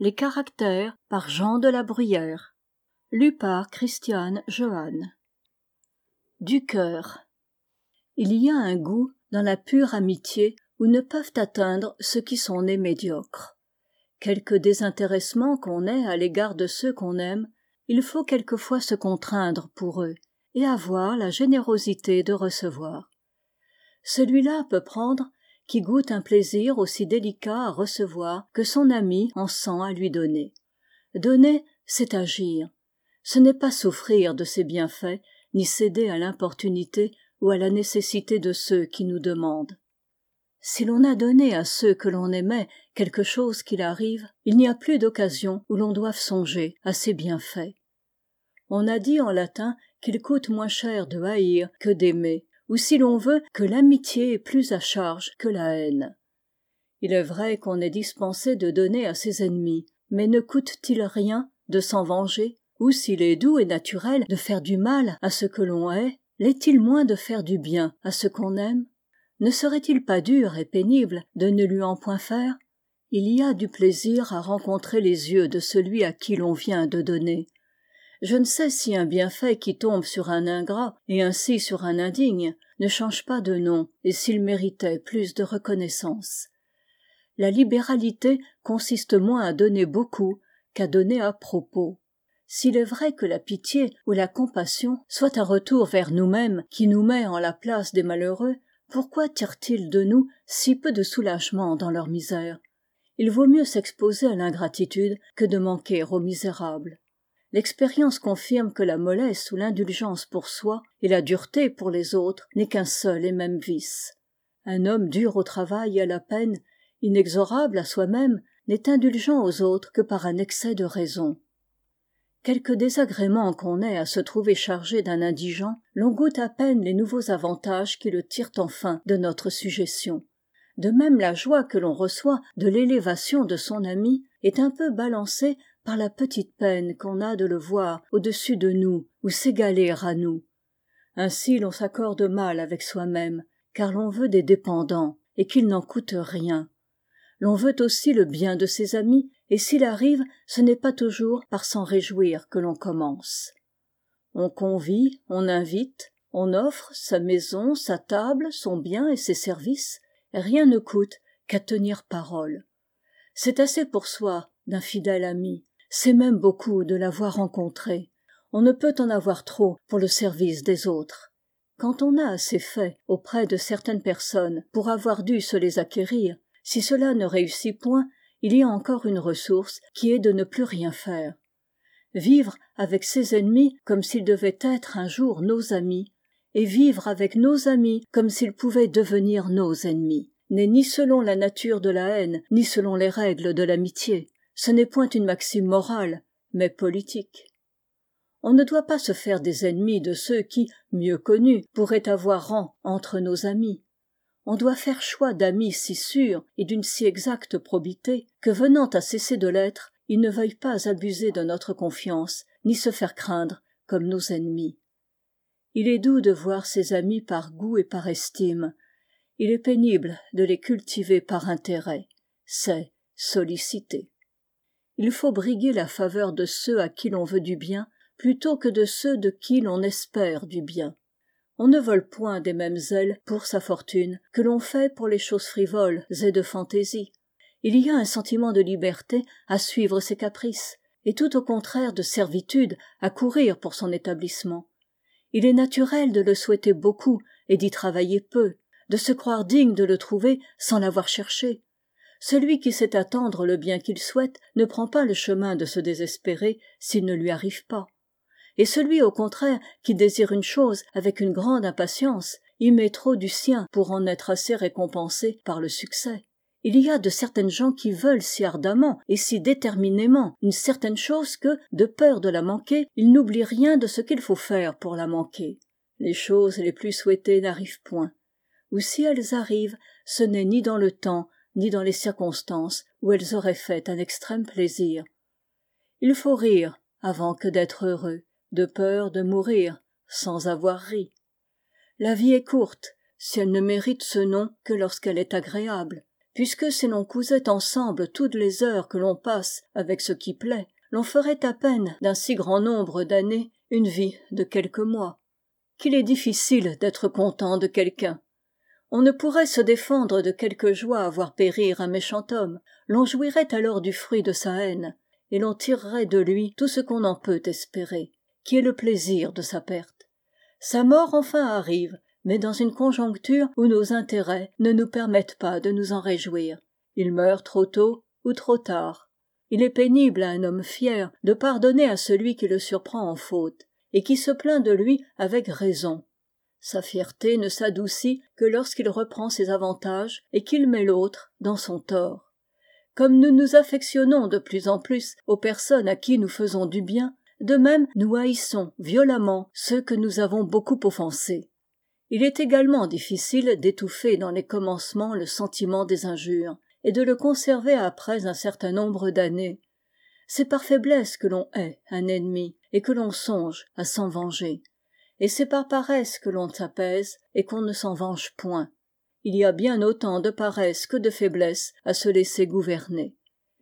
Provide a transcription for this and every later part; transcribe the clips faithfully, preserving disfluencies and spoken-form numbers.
Les caractères par Jean de la Bruyère. Lu par Christiane Johannes. Du cœur. Il y a un goût dans la pure amitié où ne peuvent atteindre ceux qui sont nés médiocres. Quelque désintéressement qu'on ait à l'égard de ceux qu'on aime, il faut quelquefois se contraindre pour eux et avoir la générosité de recevoir. Celui-là peut prendre qui goûte un plaisir aussi délicat à recevoir que son ami en sent à lui donner. Donner, c'est agir. Ce n'est pas souffrir de ses bienfaits, ni céder à l'importunité ou à la nécessité de ceux qui nous demandent. Si l'on a donné à ceux que l'on aimait quelque chose qu'il arrive, il n'y a plus d'occasion où l'on doive songer à ses bienfaits. On a dit en latin qu'il coûte moins cher de haïr que d'aimer, ou si l'on veut que l'amitié est plus à charge que la haine. Il est vrai qu'on est dispensé de donner à ses ennemis, mais ne coûte-t-il rien de s'en venger? Ou s'il est doux et naturel de faire du mal à ce que l'on hait, l'est-il moins de faire du bien à ce qu'on aime? Ne serait-il pas dur et pénible de ne lui en point faire? Il y a du plaisir à rencontrer les yeux de celui à qui l'on vient de donner. Je ne sais si un bienfait qui tombe sur un ingrat et ainsi sur un indigne ne change pas de nom et s'il méritait plus de reconnaissance. La libéralité consiste moins à donner beaucoup qu'à donner à propos. S'il est vrai que la pitié ou la compassion soit un retour vers nous-mêmes qui nous met en la place des malheureux, pourquoi tirent-ils de nous si peu de soulagement dans leur misère? Il vaut mieux s'exposer à l'ingratitude que de manquer aux misérables. L'expérience confirme que la mollesse ou l'indulgence pour soi et la dureté pour les autres n'est qu'un seul et même vice. Un homme dur au travail et à la peine, inexorable à soi-même, n'est indulgent aux autres que par un excès de raison. Quelque désagrément qu'on ait à se trouver chargé d'un indigent, l'on goûte à peine les nouveaux avantages qui le tirent enfin de notre sujétion. De même la joie que l'on reçoit de l'élévation de son ami est un peu balancée par la petite peine qu'on a de le voir au-dessus de nous ou s'égaler à nous. Ainsi l'on s'accorde mal avec soi-même, car l'on veut des dépendants et qu'ils n'en coûtent rien. L'on veut aussi le bien de ses amis, et s'il arrive, ce n'est pas toujours par s'en réjouir que l'on commence. On convie, on invite, on offre sa maison, sa table, son bien et ses services, et rien ne coûte qu'à tenir parole. C'est assez pour soi d'un fidèle ami, c'est même beaucoup de l'avoir rencontré. On ne peut en avoir trop pour le service des autres. Quand on a assez fait auprès de certaines personnes pour avoir dû se les acquérir, si cela ne réussit point, il y a encore une ressource qui est de ne plus rien faire. Vivre avec ses ennemis comme s'ils devaient être un jour nos amis, et vivre avec nos amis comme s'ils pouvaient devenir nos ennemis, n'est ni selon la nature de la haine, ni selon les règles de l'amitié. Ce n'est point une maxime morale, mais politique. On ne doit pas se faire des ennemis de ceux qui, mieux connus, pourraient avoir rang entre nos amis. On doit faire choix d'amis si sûrs et d'une si exacte probité que venant à cesser de l'être, ils ne veuillent pas abuser de notre confiance, ni se faire craindre comme nos ennemis. Il est doux de voir ses amis par goût et par estime. Il est pénible de les cultiver par intérêt. C'est solliciter. Il faut briguer la faveur de ceux à qui l'on veut du bien, plutôt que de ceux de qui l'on espère du bien. On ne vole point des mêmes ailes pour sa fortune que l'on fait pour les choses frivoles et de fantaisie. Il y a un sentiment de liberté à suivre ses caprices, et tout au contraire de servitude à courir pour son établissement. Il est naturel de le souhaiter beaucoup et d'y travailler peu, de se croire digne de le trouver sans l'avoir cherché. Celui qui sait attendre le bien qu'il souhaite ne prend pas le chemin de se désespérer s'il ne lui arrive pas. Et celui au contraire qui désire une chose avec une grande impatience y met trop du sien pour en être assez récompensé par le succès. Il y a de certaines gens qui veulent si ardemment et si déterminément une certaine chose que, de peur de la manquer, ils n'oublient rien de ce qu'il faut faire pour la manquer. Les choses les plus souhaitées n'arrivent point, ou si elles arrivent, ce n'est ni dans le temps, ni dans les circonstances où elles auraient fait un extrême plaisir. Il faut rire avant que d'être heureux, de peur de mourir sans avoir ri. La vie est courte, si elle ne mérite ce nom que lorsqu'elle est agréable. puisque si l'on cousait ensemble toutes les heures que l'on passe avec ce qui plaît, l'on ferait à peine d'un si grand nombre d'années une vie de quelques mois. Qu'il est difficile d'être content de quelqu'un. On ne pourrait se défendre de quelque joie à voir périr un méchant homme, l'on jouirait alors du fruit de sa haine, et l'on tirerait de lui tout ce qu'on en peut espérer, qui est le plaisir de sa perte. Sa mort enfin arrive, mais dans une conjoncture où nos intérêts ne nous permettent pas de nous en réjouir. Il meurt trop tôt ou trop tard. Il est pénible à un homme fier de pardonner à celui qui le surprend en faute, et qui se plaint de lui avec raison. Sa fierté ne s'adoucit que lorsqu'il reprend ses avantages et qu'il met l'autre dans son tort. Comme nous nous affectionnons de plus en plus aux personnes à qui nous faisons du bien, de même nous haïssons violemment ceux que nous avons beaucoup offensés. Il est également difficile d'étouffer dans les commencements le sentiment des injures, et de le conserver après un certain nombre d'années. C'est par faiblesse que l'on hait un ennemi, et que l'on songe à s'en venger. Et c'est par paresse que l'on s'apaise, et qu'on ne s'en venge point. Il y a bien autant de paresse que de faiblesse à se laisser gouverner.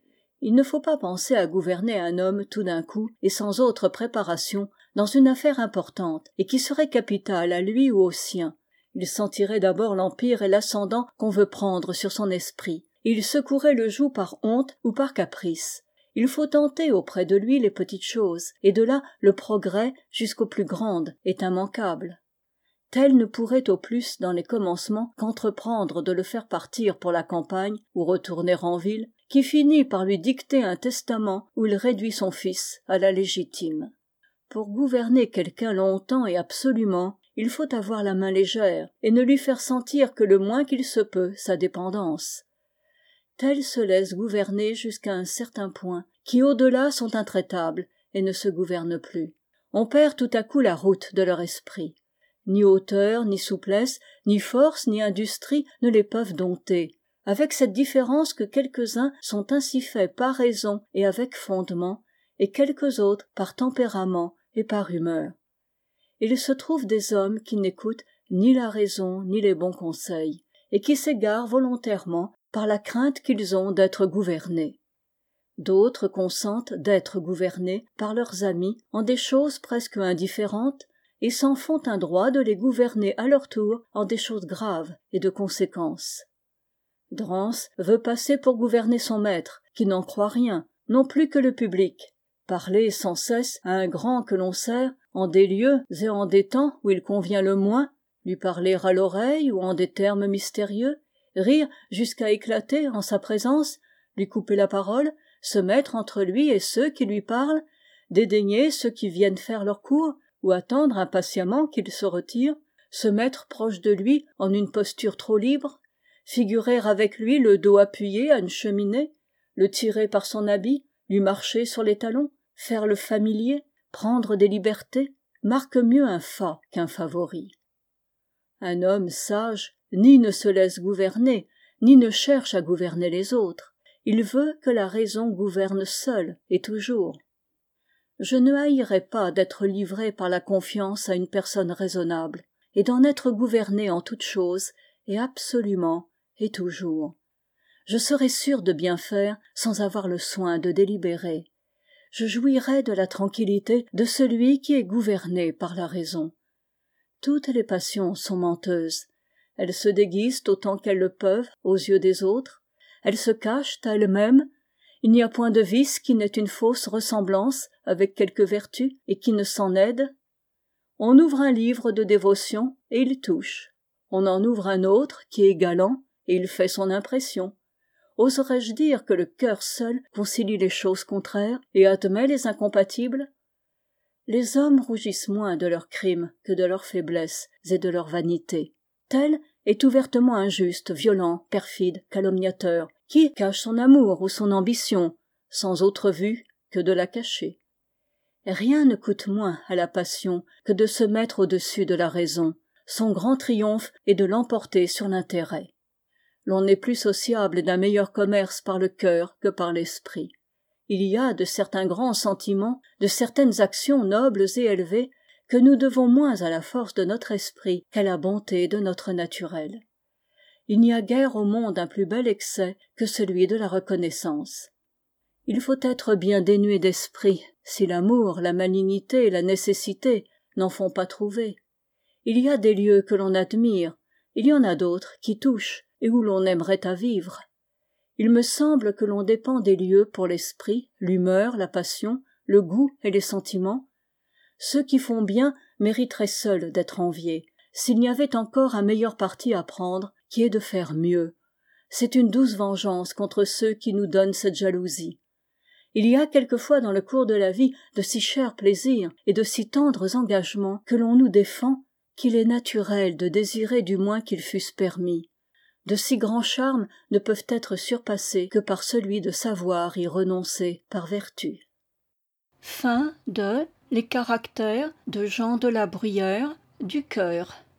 Il ne faut pas penser à gouverner un homme tout d'un coup, et sans autre préparation, dans une affaire importante, et qui serait capitale à lui ou aux siens. Il sentirait d'abord l'empire et l'ascendant qu'on veut prendre sur son esprit. Il secouerait le joug par honte ou par caprice. Il faut tenter auprès de lui les petites choses, et de là le progrès jusqu'aux plus grandes est immanquable. Tel ne pourrait au plus dans les commencements qu'entreprendre de le faire partir pour la campagne ou retourner en ville, qui finit par lui dicter un testament où il réduit son fils à la légitime. Pour gouverner quelqu'un longtemps et absolument, il faut avoir la main légère et ne lui faire sentir que le moins qu'il se peut sa dépendance. Tels se laissent gouverner jusqu'à un certain point, qui au-delà sont intraitables et ne se gouvernent plus. On perd tout à coup la route de leur esprit. Ni hauteur, ni souplesse, ni force, ni industrie ne les peuvent dompter, avec cette différence que quelques-uns sont ainsi faits par raison et avec fondement, et quelques autres par tempérament et par humeur. Il se trouve des hommes qui n'écoutent ni la raison ni les bons conseils, et qui s'égarent volontairement par la crainte qu'ils ont d'être gouvernés. D'autres consentent d'être gouvernés par leurs amis en des choses presque indifférentes, et s'en font un droit de les gouverner à leur tour en des choses graves et de conséquence. Dranse veut passer pour gouverner son maître, qui n'en croit rien, non plus que le public. Parler sans cesse à un grand que l'on sert, en des lieux et en des temps où il convient le moins, lui parler à l'oreille ou en des termes mystérieux, rire jusqu'à éclater en sa présence, lui couper la parole, se mettre entre lui et ceux qui lui parlent, dédaigner ceux qui viennent faire leur cour, ou attendre impatiemment qu'il se retire, se mettre proche de lui en une posture trop libre, figurer avec lui le dos appuyé à une cheminée, le tirer par son habit, lui marcher sur les talons, faire le familier, prendre des libertés, marque mieux un fat qu'un favori. Un homme sage ni ne se laisse gouverner, ni ne cherche à gouverner les autres. Il veut que la raison gouverne seule et toujours. Je ne haïrais pas d'être livré par la confiance à une personne raisonnable, et d'en être gouverné en toutes choses, et absolument, et toujours. Je serais sûr de bien faire sans avoir le soin de délibérer. Je jouirais de la tranquillité de celui qui est gouverné par la raison. Toutes les passions sont menteuses. Elles se déguisent autant qu'elles le peuvent aux yeux des autres. Elles se cachent à elles-mêmes. Il n'y a point de vice qui n'ait une fausse ressemblance avec quelque vertu et qui ne s'en aide. On ouvre un livre de dévotion et il touche. On en ouvre un autre qui est galant et il fait son impression. Oserais-je dire que le cœur seul concilie les choses contraires et admet les incompatibles? Les hommes rougissent moins de leurs crimes que de leurs faiblesses et de leur vanité. Tel est ouvertement injuste, violent, perfide, calomniateur, qui cache son amour ou son ambition, sans autre vue que de la cacher. Rien ne coûte moins à la passion que de se mettre au-dessus de la raison. Son grand triomphe est de l'emporter sur l'intérêt. L'on est plus sociable d'un meilleur commerce par le cœur que par l'esprit. Il y a de certains grands sentiments, de certaines actions nobles et élevées, que nous devons moins à la force de notre esprit qu'à la bonté de notre naturel. Il n'y a guère au monde un plus bel excès que celui de la reconnaissance. Il faut être bien dénué d'esprit si l'amour, la malignité et la nécessité n'en font pas trouver. Il y a des lieux que l'on admire, il y en a d'autres qui touchent et où l'on aimerait à vivre. Il me semble que l'on dépend des lieux pour l'esprit, l'humeur, la passion, le goût et les sentiments. Ceux qui font bien mériteraient seuls d'être enviés, s'il n'y avait encore un meilleur parti à prendre, qui est de faire mieux. C'est une douce vengeance contre ceux qui nous donnent cette jalousie. Il y a quelquefois dans le cours de la vie de si chers plaisirs et de si tendres engagements que l'on nous défend, qu'il est naturel de désirer du moins qu'ils fussent permis. De si grands charmes ne peuvent être surpassés que par celui de savoir y renoncer par vertu. Fin de Les caractères de Jean de la Bruyère du Cœur.